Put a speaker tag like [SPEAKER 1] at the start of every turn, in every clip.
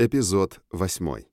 [SPEAKER 1] Эпизод 8.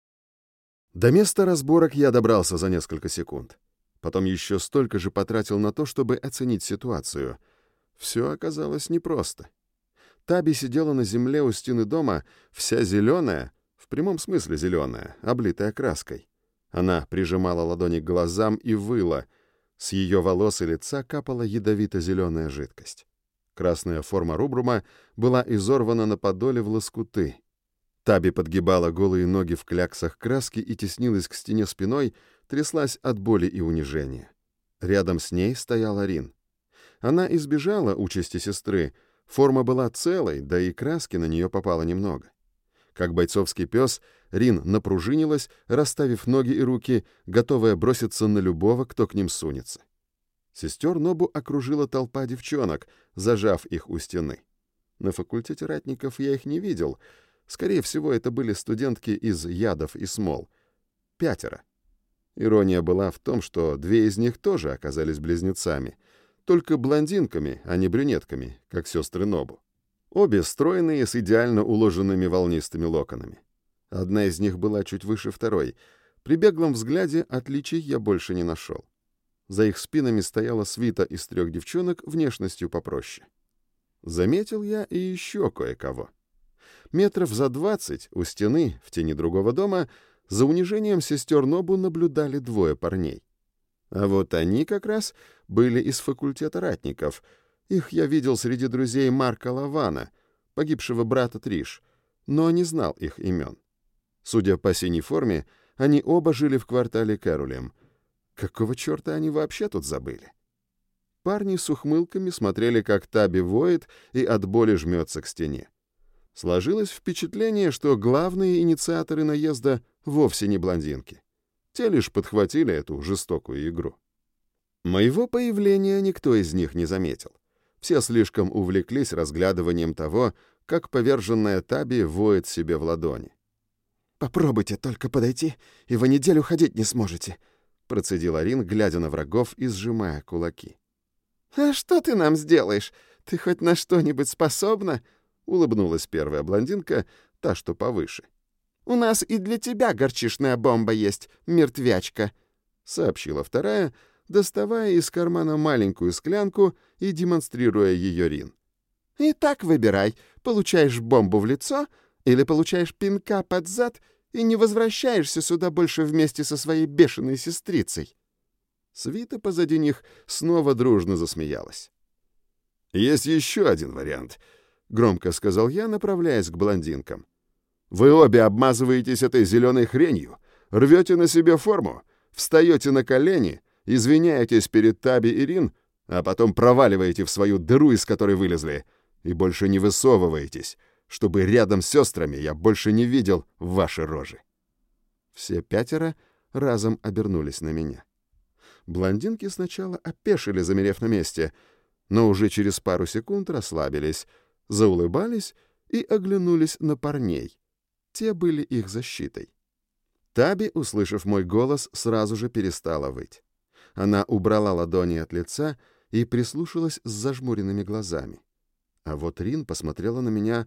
[SPEAKER 1] До места разборок я добрался за несколько секунд. Потом еще столько же потратил на то, чтобы оценить ситуацию. Все оказалось непросто. Таби сидела на земле у стены дома, вся зеленая, в прямом смысле зеленая, облитая краской. Она прижимала ладони к глазам и выла. С ее волос и лица капала ядовито-зеленая жидкость. Красная форма рубрума была изорвана на подоле в лоскуты. Таби подгибала голые ноги в кляксах краски и теснилась к стене спиной, тряслась от боли и унижения. Рядом с ней стояла Рин. Она избежала участи сестры, форма была целой, да и краски на нее попало немного. Как бойцовский пес, Рин напружинилась, расставив ноги и руки, готовая броситься на любого, кто к ним сунется. Сестер Нобу окружила толпа девчонок, зажав их у стены. На факультете ратников я их не видел. Скорее всего, это были студентки из ядов и смол. 5. Ирония была в том, что 2 из них тоже оказались близнецами, только блондинками, а не брюнетками, как сестры Нобу. Обе стройные, с идеально уложенными волнистыми локонами. Одна из них была чуть выше второй. При беглом взгляде отличий я больше не нашел. За их спинами стояла свита из 3 девчонок внешностью попроще. Заметил я и еще кое-кого. Метров за 20 у стены, в тени другого дома, за унижением сестер Нобу наблюдали 2 парней. А вот они как раз были из факультета ратников. Их я видел среди друзей Марка Лавана, погибшего брата Триш, но не знал их имен. Судя по синей форме, они оба жили в квартале Кэрулем. Какого черта они вообще тут забыли? Парни с ухмылками смотрели, как Таби воет и от боли жмется к стене. Сложилось впечатление, что главные инициаторы наезда вовсе не блондинки. Те лишь подхватили эту жестокую игру. Моего появления никто из них не заметил. Все слишком увлеклись разглядыванием того, как поверженная Таби воет себе в ладони.
[SPEAKER 2] «Попробуйте только подойти, и вы неделю ходить не сможете»,
[SPEAKER 1] процедила Рин, глядя на врагов и сжимая кулаки.
[SPEAKER 2] «А что ты нам сделаешь? Ты хоть на что-нибудь способна?»
[SPEAKER 1] Улыбнулась первая блондинка, та, что повыше.
[SPEAKER 2] «У нас и для тебя горчишная бомба есть, мертвячка»,
[SPEAKER 1] — сообщила вторая, доставая из кармана маленькую склянку и демонстрируя ее Рин.
[SPEAKER 2] «Итак, выбирай, получаешь бомбу в лицо или получаешь пинка под зад и не возвращаешься сюда больше вместе со своей бешеной сестрицей».
[SPEAKER 1] Свита позади них снова дружно засмеялась. «Есть еще один вариант», — громко сказал я, направляясь к блондинкам. «Вы обе обмазываетесь этой зеленой хренью, рвете на себе форму, встаете на колени, извиняетесь перед Таби и Рин, а потом проваливаете в свою дыру, из которой вылезли, и больше не высовываетесь, чтобы рядом с сестрами я больше не видел ваши рожи». Все 5 разом обернулись на меня. Блондинки сначала опешили, замерев на месте, но уже через пару секунд расслабились, заулыбались и оглянулись на парней. Те были их защитой. Таби, услышав мой голос, сразу же перестала выть. Она убрала ладони от лица и прислушалась с зажмуренными глазами. А вот Рин посмотрела на меня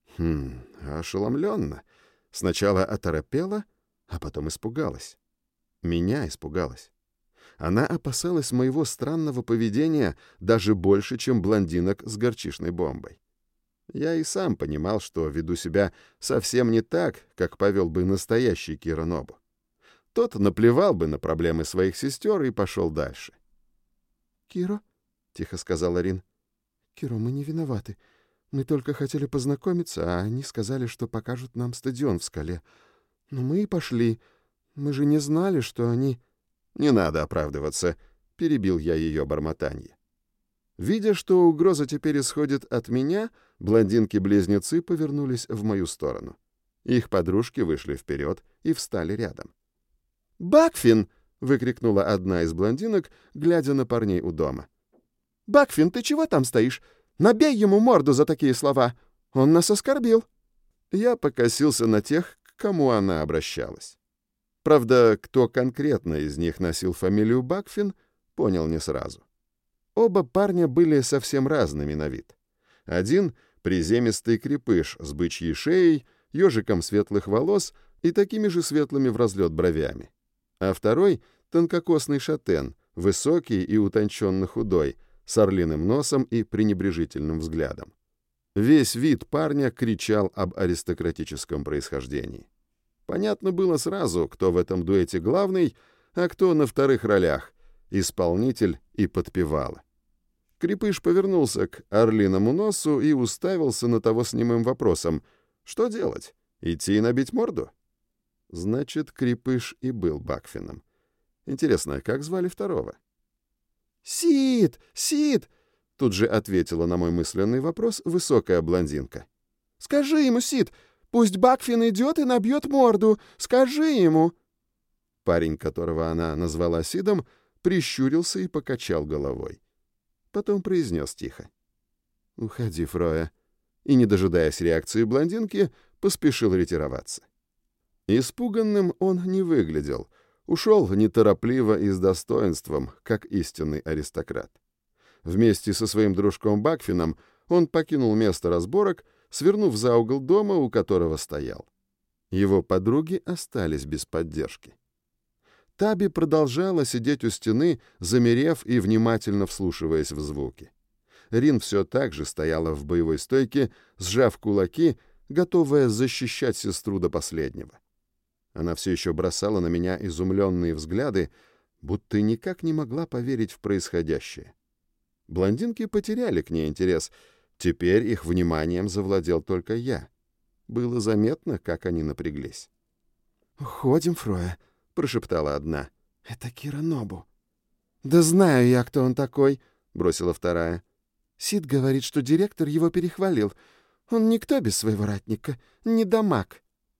[SPEAKER 1] ошеломленно. Сначала оторопела, а потом испугалась. Меня испугалась. Она опасалась моего странного поведения даже больше, чем блондинок с горчишной бомбой. Я и сам понимал, что веду себя совсем не так, как повел бы настоящий Киро Нобу. Тот наплевал бы на проблемы своих сестер и пошел дальше.
[SPEAKER 2] «Киро», — тихо сказала Рин, — «Киро, мы не виноваты. Мы только хотели познакомиться, а они сказали, что покажут нам стадион в скале. Но мы и пошли. Мы же не знали, что они...»
[SPEAKER 1] «Не надо оправдываться», — перебил я ее бормотанье. Видя, что угроза теперь исходит от меня, блондинки-близнецы повернулись в мою сторону. Их подружки вышли вперед и встали рядом.
[SPEAKER 2] «Бакфин!»
[SPEAKER 1] — выкрикнула одна из блондинок, глядя на парней у дома.
[SPEAKER 2] «Бакфин, ты чего там стоишь? Набей ему морду за такие слова! Он нас оскорбил!»
[SPEAKER 1] Я покосился на тех, к кому она обращалась. Правда, кто конкретно из них носил фамилию Бакфин, понял не сразу. Оба парня были совсем разными на вид. Один — приземистый крепыш с бычьей шеей ежиком светлых волос и такими же светлыми в разлет бровями. А второй — тонкокосный шатен, высокий и утонченно худой, с орлиным носом и пренебрежительным взглядом. Весь вид парня кричал об аристократическом происхождении. Понятно было сразу, кто в этом дуэте главный, а кто на вторых ролях — исполнитель и подпевала. Крепыш повернулся к орлиному носу и уставился на того с немым вопросом: что делать? Идти и набить морду? Значит, Крепыш и был Бакфином. Интересно, как звали второго? «Сид! Сид!» — тут же ответила на мой мысленный вопрос высокая блондинка. «Скажи ему, Сид, пусть Бакфин идет и набьет морду! Скажи ему!» Парень, которого она назвала Сидом, прищурился и покачал головой. Потом произнес тихо: «Уходи, Фроя», и, не дожидаясь реакции блондинки, поспешил ретироваться. Испуганным он не выглядел, ушел неторопливо и с достоинством, как истинный аристократ. Вместе со своим дружком Бакфином он покинул место разборок, свернув за угол дома, у которого стоял. Его подруги остались без поддержки. Таби продолжала сидеть у стены, замерев и внимательно вслушиваясь в звуки. Рин все так же стояла в боевой стойке, сжав кулаки, готовая защищать сестру до последнего. Она все еще бросала на меня изумленные взгляды, будто никак не могла поверить в происходящее. Блондинки потеряли к ней интерес, теперь их вниманием завладел только я. Было заметно, как они напряглись. «Уходим, Фроя», — прошептала одна. «Это Кира Нобу». «Да знаю я, кто он такой», — бросила вторая. «Сид говорит, что директор его перехвалил. Он никто без своего ратника, не дамаг».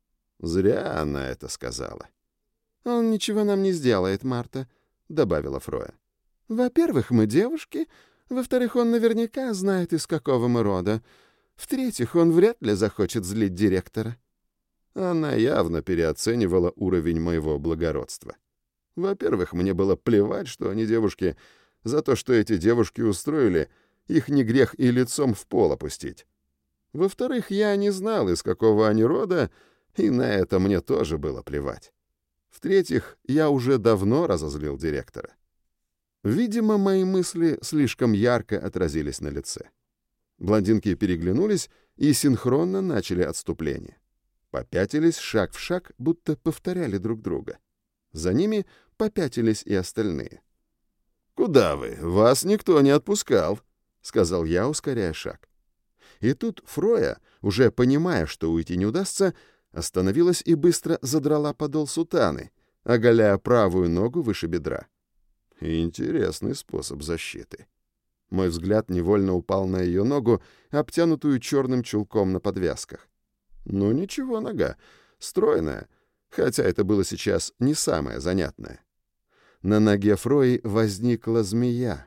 [SPEAKER 1] Зря она это сказала. «Он ничего нам не сделает, Марта», — добавила Фроя. «Во-первых, мы девушки. Во-вторых, он наверняка знает, из какого мы рода. В-третьих, он вряд ли захочет злить директора». Она явно переоценивала уровень моего благородства. Во-первых, мне было плевать, что они девушки. За то, что эти девушки устроили, их не грех и лицом в пол опустить. Во-вторых, я не знал, из какого они рода, и на это мне тоже было плевать. В-третьих, я уже давно разозлил директора. Видимо, мои мысли слишком ярко отразились на лице. Блондинки переглянулись и синхронно начали отступление. Попятились шаг в шаг, будто повторяли друг друга. За ними попятились и остальные. «Куда вы? Вас никто не отпускал», — сказал я, ускоряя шаг. И тут Фроя, уже понимая, что уйти не удастся, остановилась и быстро задрала подол сутаны, оголяя правую ногу выше бедра. Интересный способ защиты. Мой взгляд невольно упал на ее ногу, обтянутую черным чулком на подвязках. Ну ничего, нога, стройная, хотя это было сейчас не самое занятное. На ноге Фрои возникла змея.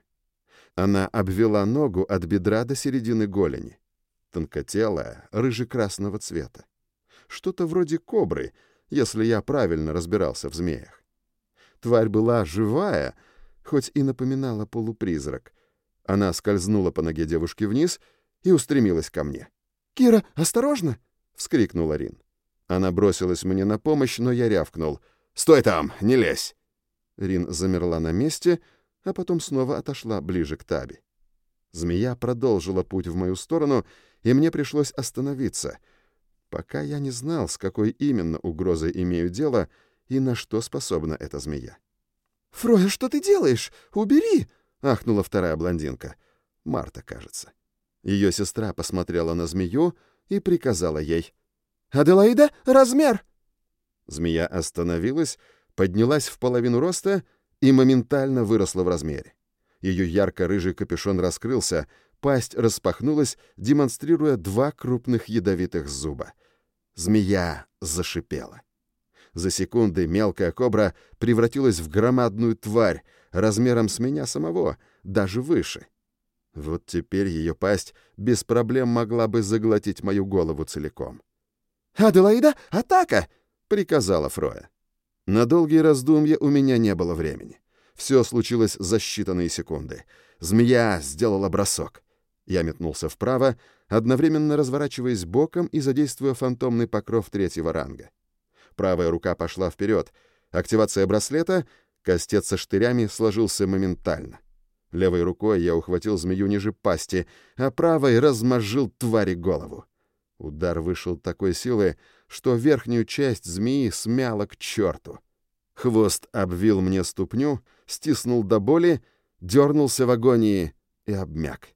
[SPEAKER 1] Она обвела ногу от бедра до середины голени. Тонкотелая, рыже-красного цвета. Что-то вроде кобры, если я правильно разбирался в змеях. Тварь была живая, хоть и напоминала полупризрак. Она скользнула по ноге девушки вниз и устремилась ко мне. «Кира, осторожно!» — вскрикнула Рин. Она бросилась мне на помощь, но я рявкнул: «Стой там, не лезь!» Рин замерла на месте, а потом снова отошла ближе к Таби. Змея продолжила путь в мою сторону, и мне пришлось остановиться, пока я не знал, с какой именно угрозой имею дело и на что способна эта змея. «Фроя, что ты делаешь? Убери!» — ахнула вторая блондинка. Марта, кажется. Ее сестра посмотрела на змею и приказала ей: «Аделаида, размер!» Змея остановилась, поднялась в половину роста и моментально выросла в размере. Ее ярко-рыжий капюшон раскрылся, пасть распахнулась, демонстрируя 2 крупных ядовитых зуба. Змея зашипела. За секунды мелкая кобра превратилась в громадную тварь, размером с меня самого, даже выше. Вот теперь ее пасть без проблем могла бы заглотить мою голову целиком. «Аделаида, атака!» — приказала Фроя. На долгие раздумья у меня не было времени. Все случилось за считанные секунды. Змея сделала бросок. Я метнулся вправо, одновременно разворачиваясь боком и задействуя фантомный покров 3-го ранга. Правая рука пошла вперед. Активация браслета, кастет со штырями сложился моментально. Левой рукой я ухватил змею ниже пасти, а правой размозжил твари голову. Удар вышел такой силы, что верхнюю часть змеи смяло к черту. Хвост обвил мне ступню, стиснул до боли, дернулся в агонии и обмяк.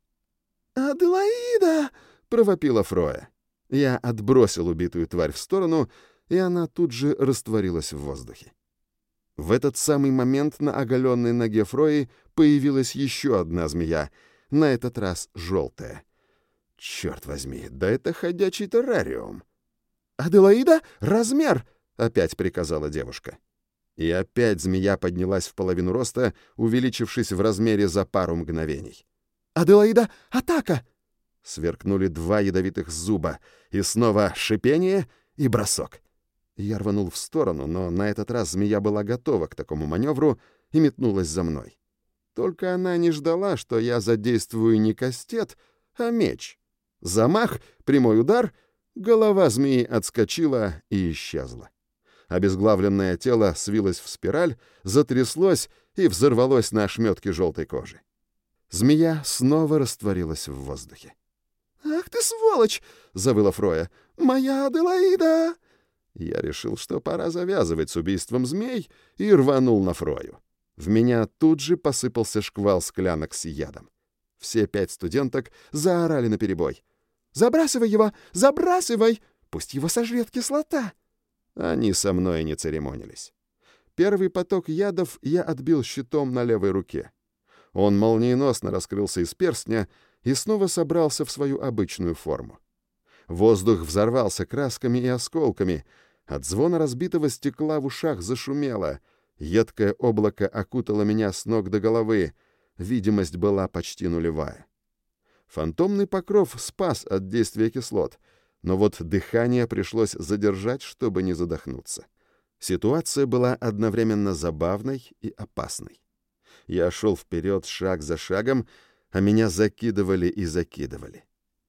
[SPEAKER 2] «Аделаида!» —
[SPEAKER 1] провопила Фроя. Я отбросил убитую тварь в сторону, и она тут же растворилась в воздухе. В этот самый момент на оголенной ноге Фрои появилась еще одна змея, на этот раз желтая. Черт возьми, да это ходячий террариум.
[SPEAKER 2] «Аделаида, размер!»
[SPEAKER 1] — опять приказала девушка. И опять змея поднялась в половину роста, увеличившись в размере за пару мгновений.
[SPEAKER 2] «Аделаида, атака!»
[SPEAKER 1] Сверкнули 2 ядовитых зуба, и снова шипение и бросок. Я рванул в сторону, но на этот раз змея была готова к такому маневру и метнулась за мной. Только она не ждала, что я задействую не кастет, а меч. Замах, прямой удар, голова змеи отскочила и исчезла. Обезглавленное тело свилось в спираль, затряслось и взорвалось на ошметке желтой кожи. Змея снова растворилась в воздухе.
[SPEAKER 2] «Ах ты сволочь!» — завыла Фроя. «Моя Аделаида!»
[SPEAKER 1] Я решил, что пора завязывать с убийством змей, и рванул на Фрою. В меня тут же посыпался шквал склянок с ядом. Все 5 студенток заорали наперебой.
[SPEAKER 2] «Забрасывай его! Забрасывай! Пусть его сожрет кислота!»
[SPEAKER 1] Они со мной не церемонились. Первый поток ядов я отбил щитом на левой руке. Он молниеносно раскрылся из перстня и снова собрался в свою обычную форму. Воздух взорвался красками и осколками. От звона разбитого стекла в ушах зашумело. Едкое облако окутало меня с ног до головы. Видимость была почти нулевая. Фантомный покров спас от действия кислот, но вот дыхание пришлось задержать, чтобы не задохнуться. Ситуация была одновременно забавной и опасной. Я шел вперед шаг за шагом, а меня закидывали и закидывали.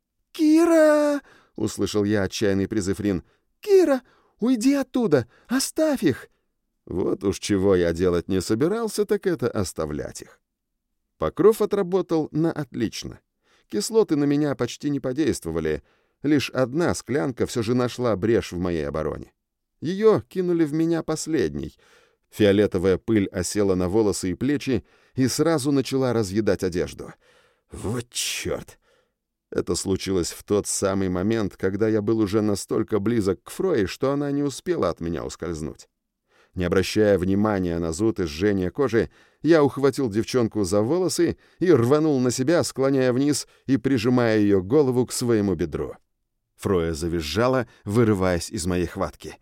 [SPEAKER 2] «Кира!»
[SPEAKER 1] — услышал я отчаянный призыв Рин.
[SPEAKER 2] «Кира, уйди оттуда! Оставь их!»
[SPEAKER 1] Вот уж чего я делать не собирался, так это оставлять их. Покров отработал на отлично. Кислоты на меня почти не подействовали. Лишь одна склянка все же нашла брешь в моей обороне. Ее кинули в меня последней. Фиолетовая пыль осела на волосы и плечи и сразу начала разъедать одежду. Вот черт! Это случилось в тот самый момент, когда я был уже настолько близок к Фрое, что она не успела от меня ускользнуть. Не обращая внимания на зуд и жжение кожи, я ухватил девчонку за волосы и рванул на себя, склоняя вниз и прижимая ее голову к своему бедру. Фроя завизжала, вырываясь из моей хватки.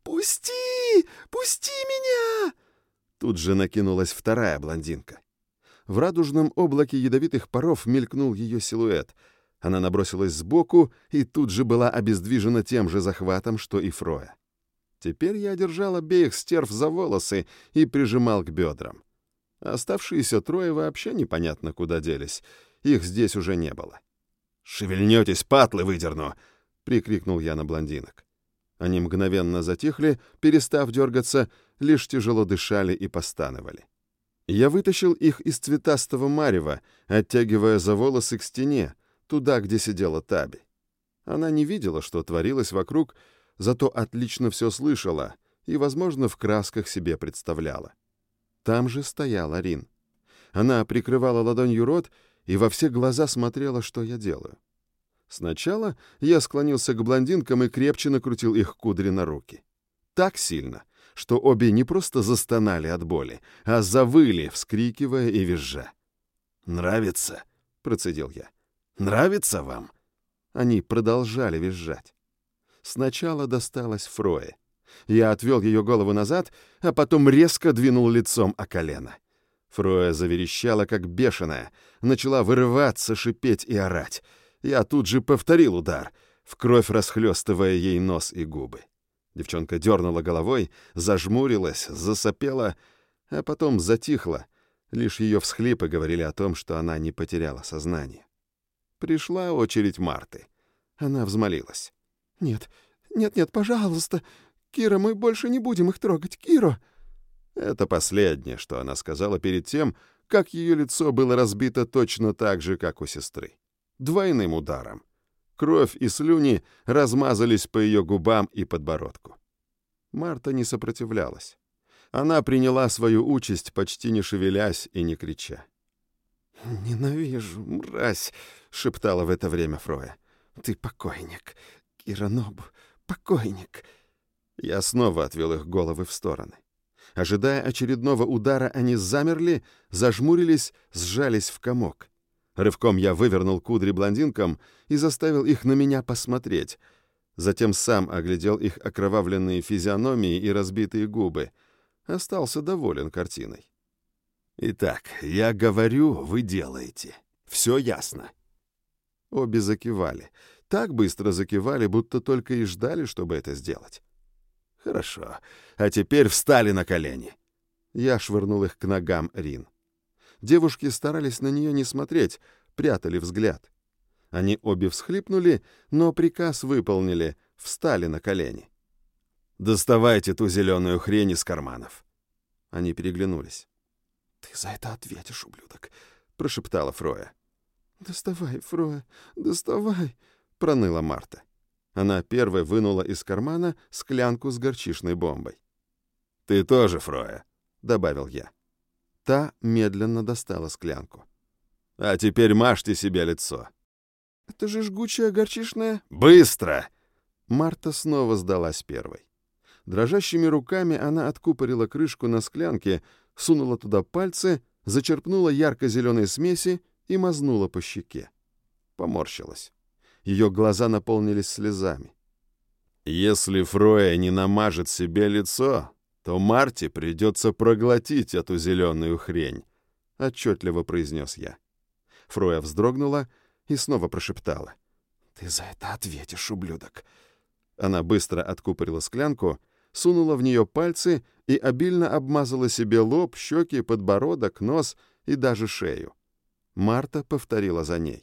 [SPEAKER 2] «Пусти! Пусти меня!»
[SPEAKER 1] Тут же накинулась вторая блондинка. В радужном облаке ядовитых паров мелькнул ее силуэт. Она набросилась сбоку и тут же была обездвижена тем же захватом, что и Фроя. Теперь я держал обеих стерв за волосы и прижимал к бедрам. Оставшиеся 3 вообще непонятно куда делись. Их здесь уже не было. «Шевельнетесь, патлы выдерну!» — прикрикнул я на блондинок. Они мгновенно затихли, перестав дергаться, лишь тяжело дышали и постановали. Я вытащил их из цветастого марева, оттягивая за волосы к стене, туда, где сидела Таби. Она не видела, что творилось вокруг, зато отлично все слышала и, возможно, в красках себе представляла. Там же стояла Рин. Она прикрывала ладонью рот и во все глаза смотрела, что я делаю. Сначала я склонился к блондинкам и крепче накрутил их кудри на руки. Так сильно, что обе не просто застонали от боли, а завыли, вскрикивая и визжа. «Нравится?» — процедил я. «Нравится вам?» Они продолжали визжать. Сначала досталось Фрое. Я отвел ее голову назад, а потом резко двинул лицом о колено. Фроя заверещала, как бешеная, начала вырываться, шипеть и орать. Я тут же повторил удар, в кровь расхлёстывая ей нос и губы. Девчонка дернула головой, зажмурилась, засопела, а потом затихла. Лишь ее всхлипы говорили о том, что она не потеряла сознание. Пришла очередь Марты. Она взмолилась.
[SPEAKER 2] «Нет, нет, пожалуйста. Кира, мы больше не будем их трогать. Киро!»
[SPEAKER 1] Это последнее, что она сказала перед тем, как ее лицо было разбито точно так же, как у сестры. Двойным ударом. Кровь и слюни размазались по ее губам и подбородку. Марта не сопротивлялась. Она приняла свою участь, почти не шевелясь и не крича.
[SPEAKER 2] «Ненавижу, мразь!» — шептала в это время Фроя. «Ты покойник, Кира Нобу, покойник!»
[SPEAKER 1] Я снова отвел их головы в стороны. Ожидая очередного удара, они замерли, зажмурились, сжались в комок. Рывком я вывернул кудри блондинкам и заставил их на меня посмотреть. Затем сам оглядел их окровавленные физиономии и разбитые губы. Остался доволен картиной. «Итак, я говорю, вы делаете. Все ясно». Обе закивали. Так быстро закивали, будто только и ждали, чтобы это сделать. «Хорошо. А теперь встали на колени». Я швырнул их к ногам Рин. Девушки старались на нее не смотреть, прятали взгляд. Они обе всхлипнули, но приказ выполнили, встали на колени. «Доставайте ту зеленую хрень из карманов». Они переглянулись.
[SPEAKER 2] «Ты за это ответишь, ублюдок»,
[SPEAKER 1] — прошептала Фроя.
[SPEAKER 2] «Доставай, Фроя, доставай»,
[SPEAKER 1] — проныла Марта. Она первой вынула из кармана склянку с горчичной бомбой. «Ты тоже, Фроя», — добавил я. Та медленно достала склянку. «А теперь мажьте себе лицо».
[SPEAKER 2] «Это же жгучая горчичная...»
[SPEAKER 1] «Быстро!» Марта снова сдалась первой. Дрожащими руками она откупорила крышку на склянке, сунула туда пальцы, зачерпнула ярко-зеленой смеси и мазнула по щеке. Поморщилась. Ее глаза наполнились слезами. «Если Фроя не намажет себе лицо, то Марте придется проглотить эту зеленую хрень», — отчетливо произнес я. Фроя вздрогнула и снова прошептала.
[SPEAKER 2] «Ты за это ответишь, ублюдок».
[SPEAKER 1] Она быстро откупорила склянку, сунула в нее пальцы и обильно обмазала себе лоб, щеки, подбородок, нос и даже шею. Марта повторила за ней.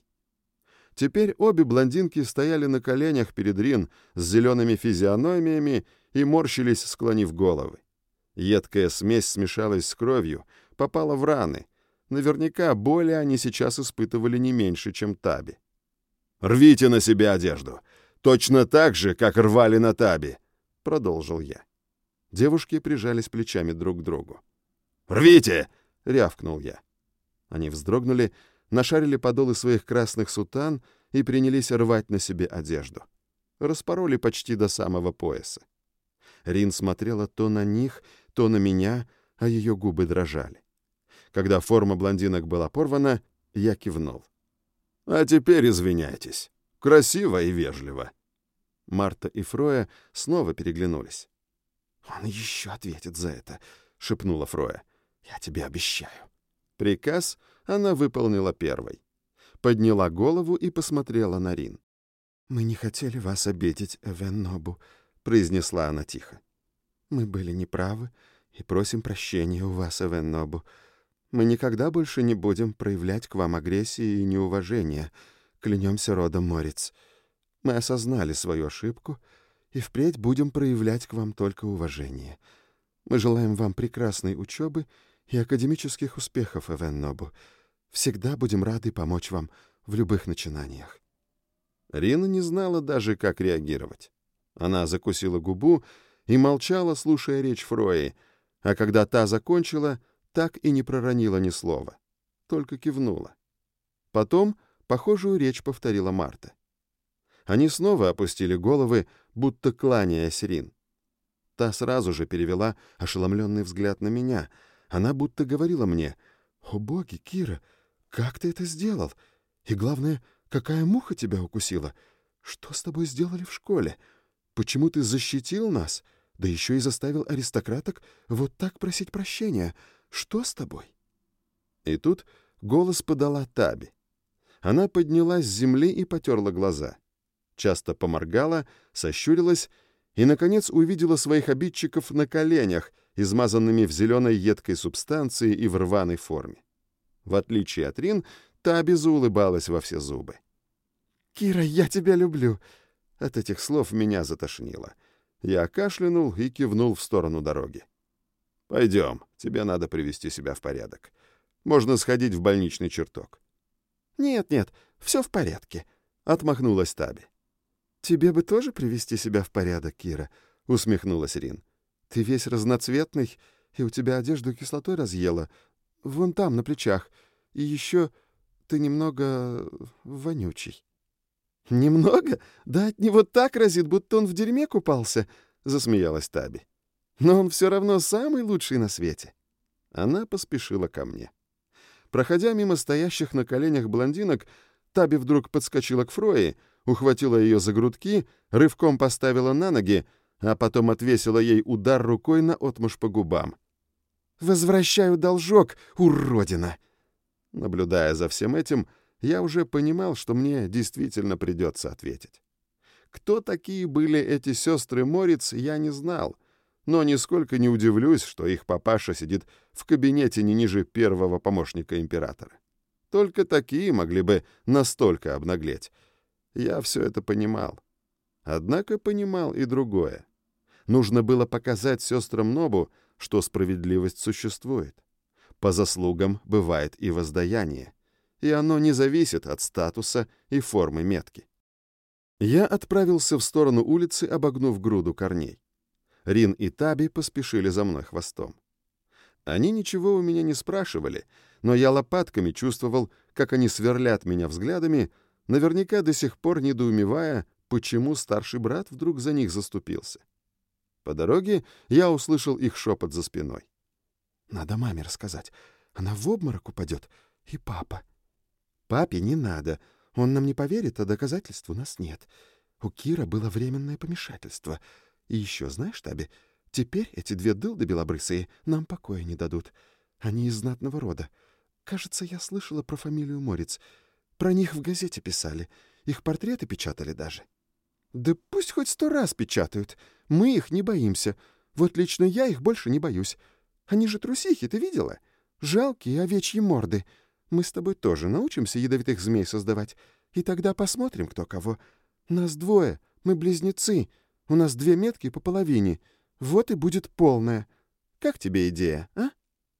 [SPEAKER 1] Теперь обе блондинки стояли на коленях перед Рин с зелеными физиономиями и морщились, склонив головы. Едкая смесь смешалась с кровью, попала в раны. Наверняка боли они сейчас испытывали не меньше, чем Таби. «Рвите на себе одежду! Точно так же, как рвали на Таби!» — продолжил я. Девушки прижались плечами друг к другу. «Рвите!» — рявкнул я. Они вздрогнули, нашарили подолы своих красных сутан и принялись рвать на себе одежду. Распороли почти до самого пояса. Рин смотрела то на них, то на меня, а ее губы дрожали. Когда форма блондинок была порвана, я кивнул. «А теперь извиняйтесь. Красиво и вежливо». Марта и Фроя снова переглянулись.
[SPEAKER 2] «Он еще ответит за это», — шепнула Фроя. «Я тебе обещаю».
[SPEAKER 1] Приказ она выполнила первой. Подняла голову и посмотрела на Рин.
[SPEAKER 2] «Мы не хотели вас обидеть, Эвен Нобу», —
[SPEAKER 1] произнесла она тихо.
[SPEAKER 2] «Мы были неправы и просим прощения у вас, Эвен Нобу. Мы никогда больше не будем проявлять к вам агрессии и неуважения. Клянемся родом Морец. Мы осознали свою ошибку и впредь будем проявлять к вам только уважение. Мы желаем вам прекрасной учебы и академических успехов, Эвен Нобу. Всегда будем рады помочь вам в любых начинаниях».
[SPEAKER 1] Рина не знала даже, как реагировать. Она закусила губу и молчала, слушая речь Фрои, а когда та закончила, так и не проронила ни слова, только кивнула. Потом похожую речь повторила Марта. Они снова опустили головы, будто кланяясь Рин. Та сразу же перевела ошеломленный взгляд на меня. Она будто говорила мне: «О боги, Кира, как ты это сделал? И главное, какая муха тебя укусила? Что с тобой сделали в школе? Почему ты защитил нас? Да еще и заставил аристократок вот так просить прощения. Что с тобой?» И тут голос подала Таби. Она поднялась с земли и потерла глаза. Часто поморгала, сощурилась и, наконец, увидела своих обидчиков на коленях, измазанными в зеленой едкой субстанции и в рваной форме. В отличие от Рин, Таби заулыбалась во все зубы.
[SPEAKER 2] Кира, я тебя люблю!»
[SPEAKER 1] От этих слов меня затошнило. Я кашлянул и кивнул в сторону дороги. «Пойдем, тебе надо привести себя в порядок. Можно сходить в больничный чертог».
[SPEAKER 2] «Нет, все в порядке»,
[SPEAKER 1] — отмахнулась Таби.
[SPEAKER 2] «Тебе бы тоже привести себя в порядок, Кира», — усмехнулась Рин. «Ты весь разноцветный, и у тебя одежду кислотой разъела. Вон там, на плечах. И еще ты немного вонючий». «Немного? Да от него так разит, будто он в дерьме купался», — засмеялась Таби. «Но он все равно самый лучший на свете».
[SPEAKER 1] Она поспешила ко мне. Проходя мимо стоящих на коленях блондинок, Таби вдруг подскочила к Фрое, ухватила ее за грудки, рывком поставила на ноги, а потом отвесила ей удар рукой наотмашь по губам.
[SPEAKER 2] «Возвращаю должок, уродина!»
[SPEAKER 1] Наблюдая за всем этим, я уже понимал, что мне действительно придется ответить. Кто такие были эти сестры Мориц, я не знал, но нисколько не удивлюсь, что их папаша сидит в кабинете не ниже первого помощника императора. Только такие могли бы настолько обнаглеть. Я все это понимал. Однако понимал и другое. Нужно было показать сестрам Нобу, что справедливость существует. По заслугам бывает и воздаяние, и оно не зависит от статуса и формы метки. Я отправился в сторону улицы, обогнув груду корней. Рин и Таби поспешили за мной хвостом. Они ничего у меня не спрашивали, но я лопатками чувствовал, как они сверлят меня взглядами, наверняка до сих пор недоумевая, почему старший брат вдруг за них заступился. По дороге я услышал их шепот за спиной.
[SPEAKER 2] «Надо маме рассказать. Она в обморок упадет. И папа». «Папе не надо. Он нам не поверит, а доказательств у нас нет. У Кира было временное помешательство. И еще, знаешь, Таби, теперь эти две дылды белобрысые нам покоя не дадут. Они из знатного рода. Кажется, я слышала про фамилию Мориц. Про них в газете писали. Их портреты печатали даже». «Да пусть хоть 100 раз печатают. Мы их не боимся. Вот лично я их больше не боюсь. Они же трусихи, ты видела? Жалкие овечьи морды. Мы с тобой тоже научимся ядовитых змей создавать. И тогда посмотрим, кто кого. Нас двое, мы близнецы. У нас 2 метки по половине. Вот и будет полная. Как тебе идея, а?»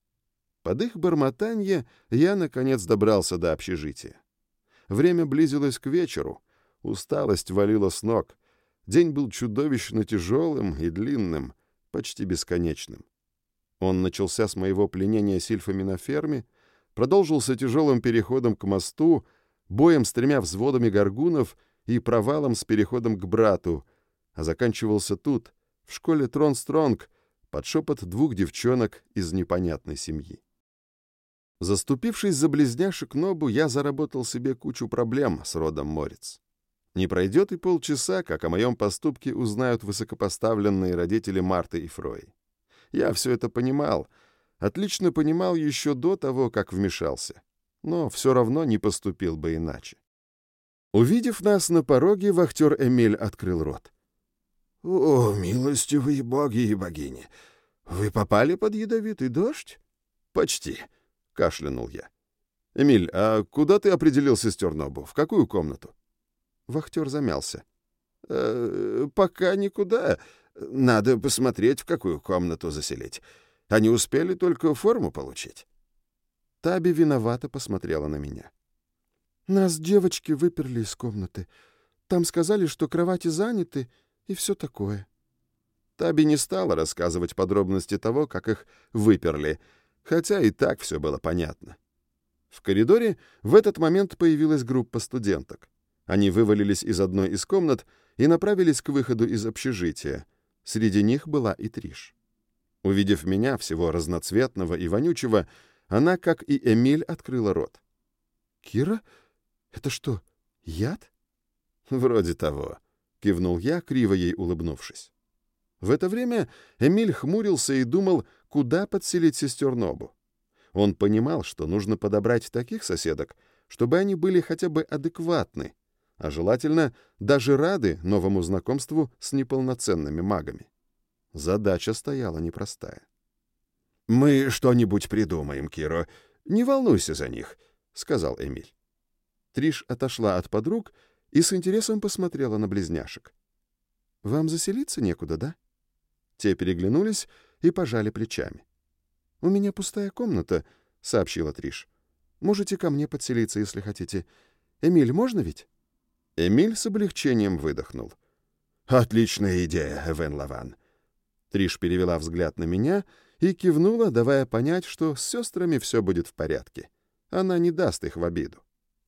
[SPEAKER 1] Под их бормотанье я, наконец, добрался до общежития. Время близилось к вечеру. Усталость валила с ног. День был чудовищно тяжелым и длинным, почти бесконечным. Он начался с моего пленения сильфами на ферме, продолжился тяжелым переходом к мосту, боем с 3 взводами горгунов и провалом с переходом к брату, а заканчивался тут, в школе Тронстронг, под шепот 2 девчонок из непонятной семьи. Заступившись за близняшек Нобу, я заработал себе кучу проблем с родом Мориц. Не пройдет и полчаса, как о моем поступке узнают высокопоставленные родители Марты и Фрои. Я все это понимал, отлично понимал еще до того, как вмешался, но все равно не поступил бы иначе. Увидев нас на пороге, вахтер Эмиль открыл рот.
[SPEAKER 3] «О, милостивые боги и богини! Вы попали под ядовитый дождь?»
[SPEAKER 1] «Почти», — кашлянул я. «Эмиль, а куда ты определил сестер Нобу? В какую комнату?»
[SPEAKER 2] Вахтер замялся.
[SPEAKER 3] «Пока никуда. Надо посмотреть, в какую комнату заселить. Они успели только форму получить».
[SPEAKER 2] Таби виновато посмотрела на меня. «Нас девочки выперли из комнаты. Там сказали, что кровати заняты и все такое».
[SPEAKER 1] Таби не стала рассказывать подробности того, как их выперли, хотя и так все было понятно. В коридоре в этот момент появилась группа студенток. Они вывалились из одной из комнат и направились к выходу из общежития. Среди них была и Триш. Увидев меня, всего разноцветного и вонючего, она, как и Эмиль, открыла рот.
[SPEAKER 2] «Кира? Это что, яд?»
[SPEAKER 1] «Вроде того», — кивнул я, криво ей улыбнувшись. В это время Эмиль хмурился и думал, куда подселить сестер Нобу. Он понимал, что нужно подобрать таких соседок, чтобы они были хотя бы адекватны, а желательно даже рады новому знакомству с неполноценными магами. Задача стояла непростая.
[SPEAKER 3] «Мы что-нибудь придумаем, Киро. Не волнуйся за них», — сказал Эмиль.
[SPEAKER 1] Триш отошла от подруг
[SPEAKER 2] и с интересом посмотрела на близняшек. «Вам заселиться некуда, да?» Те переглянулись и пожали плечами. «У меня пустая комната», — сообщила Триш. «Можете ко мне подселиться, если хотите. Эмиль, можно ведь?»
[SPEAKER 1] Эмиль с облегчением выдохнул.
[SPEAKER 3] «Отличная идея, Эвен Лаван».
[SPEAKER 1] Триш перевела взгляд на меня и кивнула, давая понять, что с сестрами все будет в порядке. Она не даст их в обиду.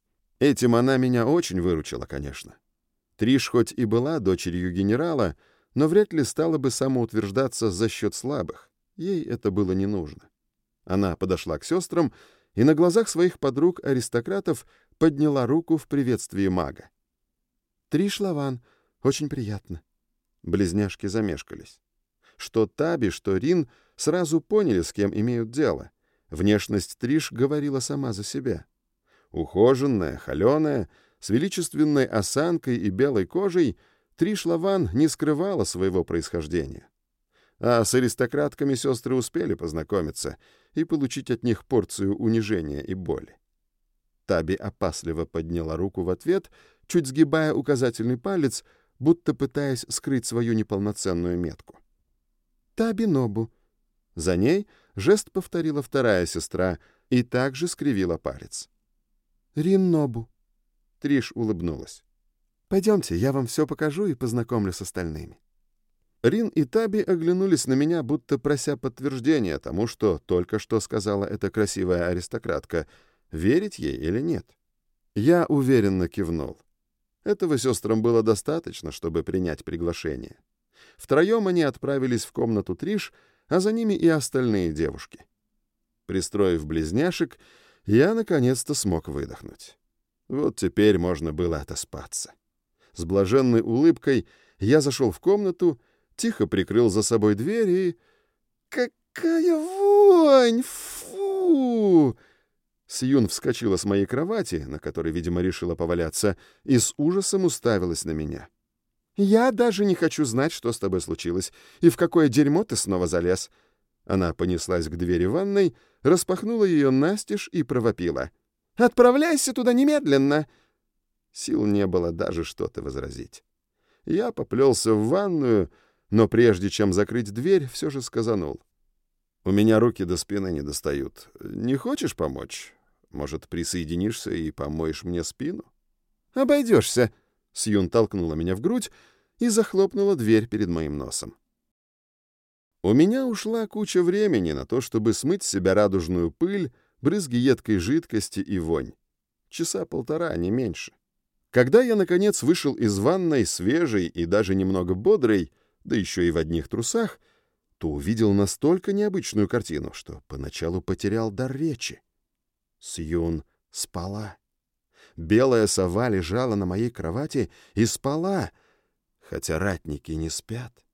[SPEAKER 1] Этим она меня очень выручила, конечно. Триш хоть и была дочерью генерала, но вряд ли стала бы самоутверждаться за счет слабых. Ей это было не нужно. Она подошла к сестрам и на глазах своих подруг-аристократов подняла руку в приветствии мага.
[SPEAKER 2] «Триш Лаван, очень приятно».
[SPEAKER 1] Близняшки замешкались. Что Таби, что Рин сразу поняли, с кем имеют дело. Внешность Триш говорила сама за себя. Ухоженная, холеная, с величественной осанкой и белой кожей, Триш Лаван не скрывала своего происхождения. А с аристократками сестры успели познакомиться и получить от них порцию унижения и боли. Таби опасливо подняла руку в ответ, чуть сгибая указательный палец, будто пытаясь скрыть свою неполноценную метку.
[SPEAKER 2] «Таби Нобу».
[SPEAKER 1] За ней жест повторила вторая сестра и также скривила палец.
[SPEAKER 2] «Рин Нобу».
[SPEAKER 1] Триш улыбнулась.
[SPEAKER 2] «Пойдемте, я вам все покажу и познакомлю с остальными».
[SPEAKER 1] Рин и Таби оглянулись на меня, будто прося подтверждения тому, что только что сказала эта красивая аристократка, верить ей или нет. Я уверенно кивнул. Этого сестрам было достаточно, чтобы принять приглашение. Втроем они отправились в комнату Триш, а за ними и остальные девушки. Пристроив близняшек, я наконец-то смог выдохнуть. Вот теперь можно было отоспаться. С блаженной улыбкой я зашел в комнату, тихо прикрыл за собой дверь и... «Какая вонь! Фу!» Сьюн вскочила с моей кровати, на которой, видимо, решила поваляться, и с ужасом уставилась на меня. «Я даже не хочу знать, что с тобой случилось, и в какое дерьмо ты снова залез». Она понеслась к двери ванной, распахнула ее настежь и провопила. «Отправляйся туда немедленно!» Сил не было даже что-то возразить. Я поплелся в ванную, но прежде чем закрыть дверь, все же сказанул. «У меня руки до спины не достают. Не хочешь помочь? Может, присоединишься и помоешь мне спину?» «Обойдешься!» — Сьюн толкнула меня в грудь и захлопнула дверь перед моим носом. У меня ушла куча времени на то, чтобы смыть с себя радужную пыль, брызги едкой жидкости и вонь. Часа полтора, не меньше. Когда я, наконец, вышел из ванной свежий и даже немного бодрый, да еще и в одних трусах, то увидел настолько необычную картину, что поначалу потерял дар речи. Сьюн спала. Белая сова лежала на моей кровати и спала, хотя ратники не спят.